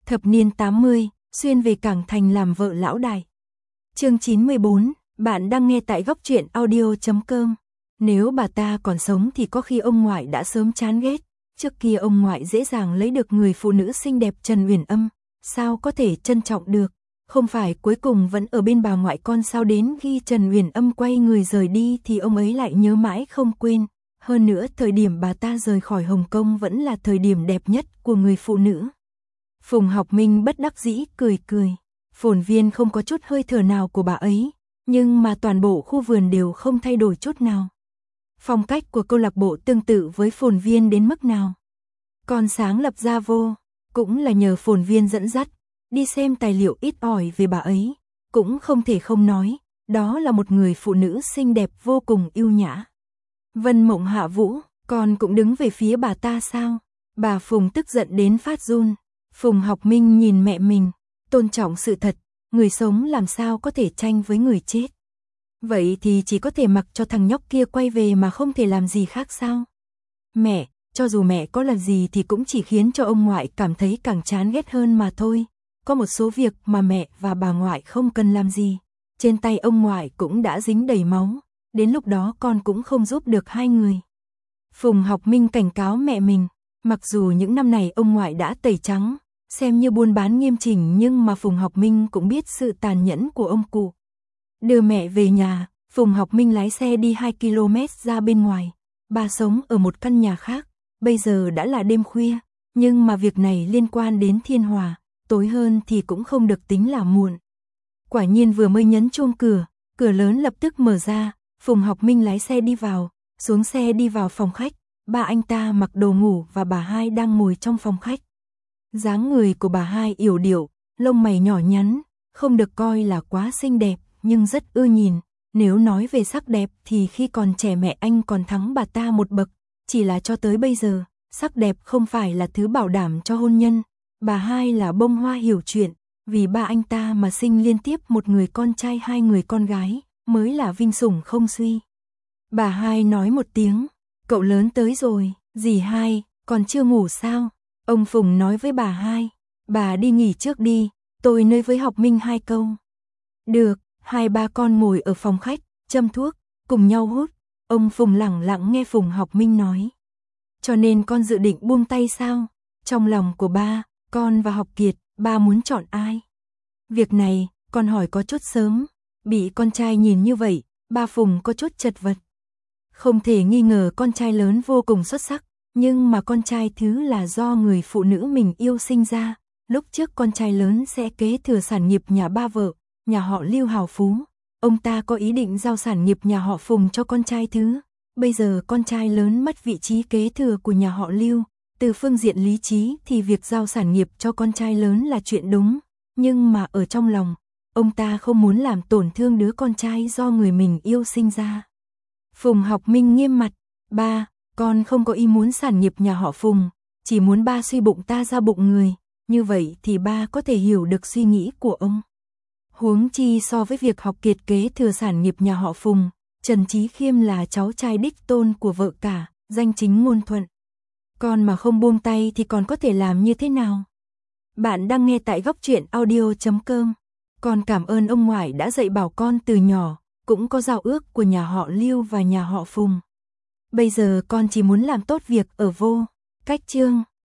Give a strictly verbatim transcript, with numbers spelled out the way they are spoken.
Thập niên tám mươi, xuyên về Cảng Thành làm vợ lão đại. Chương chín mươi bốn, bạn đang nghe tại góc truyện audio chấm com. Nếu bà ta còn sống thì có khi ông ngoại đã sớm chán ghét. Trước kia ông ngoại dễ dàng lấy được người phụ nữ xinh đẹp Trần Uyển Âm, sao có thể trân trọng được? Không phải cuối cùng vẫn ở bên bà ngoại con sao, đến khi Trần Uyển Âm quay người rời đi thì ông ấy lại nhớ mãi không quên. Hơn nữa thời điểm bà ta rời khỏi Hồng Kông vẫn là thời điểm đẹp nhất của người phụ nữ. Phùng Học Minh bất đắc dĩ cười cười. Phồn viên không có chút hơi thở nào của bà ấy, nhưng mà toàn bộ khu vườn đều không thay đổi chút nào. Phong cách của câu lạc bộ tương tự với Phồn viên đến mức nào? Còn sáng lập ra vô, cũng là nhờ Phồn viên dẫn dắt, đi xem tài liệu ít ỏi về bà ấy, cũng không thể không nói, đó là một người phụ nữ xinh đẹp vô cùng yêu nhã. Vân Mộng Hạ Vũ, con cũng đứng về phía bà ta sao? Bà Phùng tức giận đến phát run. Phùng Học Minh nhìn mẹ mình, tôn trọng sự thật, người sống làm sao có thể tranh với người chết. Vậy thì chỉ có thể mặc cho thằng nhóc kia quay về mà không thể làm gì khác sao? Mẹ, cho dù mẹ có làm gì thì cũng chỉ khiến cho ông ngoại cảm thấy càng chán ghét hơn mà thôi. Có một số việc mà mẹ và bà ngoại không cần làm gì. Trên tay ông ngoại cũng đã dính đầy máu, đến lúc đó con cũng không giúp được hai người. Phùng Học Minh cảnh cáo mẹ mình, mặc dù những năm này ông ngoại đã tẩy trắng, xem như buôn bán nghiêm chỉnh, nhưng mà Phùng Học Minh cũng biết sự tàn nhẫn của ông cụ. Đưa mẹ về nhà, Phùng Học Minh lái xe đi hai ki lô mét ra bên ngoài. Bà sống ở một căn nhà khác, bây giờ đã là đêm khuya, nhưng mà việc này liên quan đến Thiên Hòa, tối hơn thì cũng không được tính là muộn. Quả nhiên vừa mới nhấn chuông cửa, cửa lớn lập tức mở ra, Phùng Học Minh lái xe đi vào, xuống xe đi vào phòng khách, ba anh ta mặc đồ ngủ và bà hai đang ngồi trong phòng khách. Dáng người của bà hai yểu điệu, lông mày nhỏ nhắn, không được coi là quá xinh đẹp, nhưng rất ưa nhìn. Nếu nói về sắc đẹp thì khi còn trẻ mẹ anh còn thắng bà ta một bậc, chỉ là cho tới bây giờ, sắc đẹp không phải là thứ bảo đảm cho hôn nhân. Bà hai là bông hoa hiểu chuyện, vì ba anh ta mà sinh liên tiếp một người con trai hai người con gái, mới là vinh sủng không suy. Bà hai nói một tiếng, cậu lớn tới rồi, dì hai, còn chưa ngủ sao? Ông Phùng nói với bà hai, bà đi nghỉ trước đi, tôi nói với Học Minh hai câu. Được, hai ba con ngồi ở phòng khách, châm thuốc, cùng nhau hút. Ông Phùng lẳng lặng nghe Phùng Học Minh nói. Cho nên con dự định buông tay sao? Trong lòng của ba, con và Học Kiệt, ba muốn chọn ai? Việc này, con hỏi có chút sớm, bị con trai nhìn như vậy, ba Phùng có chút chật vật. Không thể nghi ngờ con trai lớn vô cùng xuất sắc, nhưng mà con trai thứ là do người phụ nữ mình yêu sinh ra. Lúc trước con trai lớn sẽ kế thừa sản nghiệp nhà ba vợ, nhà họ Lưu hào phú. Ông ta có ý định giao sản nghiệp nhà họ Phùng cho con trai thứ. Bây giờ con trai lớn mất vị trí kế thừa của nhà họ Lưu. Từ phương diện lý trí thì việc giao sản nghiệp cho con trai lớn là chuyện đúng. Nhưng mà ở trong lòng, ông ta không muốn làm tổn thương đứa con trai do người mình yêu sinh ra. Phùng Học Minh nghiêm mặt, ba, con không có ý muốn sản nghiệp nhà họ Phùng, chỉ muốn ba suy bụng ta ra bụng người, như vậy thì ba có thể hiểu được suy nghĩ của ông. Huống chi so với việc Học Kiệt kế thừa sản nghiệp nhà họ Phùng, Trần Chí Khiêm là cháu trai đích tôn của vợ cả, danh chính ngôn thuận. Con mà không buông tay thì còn có thể làm như thế nào? Bạn đang nghe tại góc truyện audio chấm com. Con cảm ơn ông ngoại đã dạy bảo con từ nhỏ, cũng có giao ước của nhà họ Lưu và nhà họ Phùng. Bây giờ con chỉ muốn làm tốt việc ở vô. Cách chương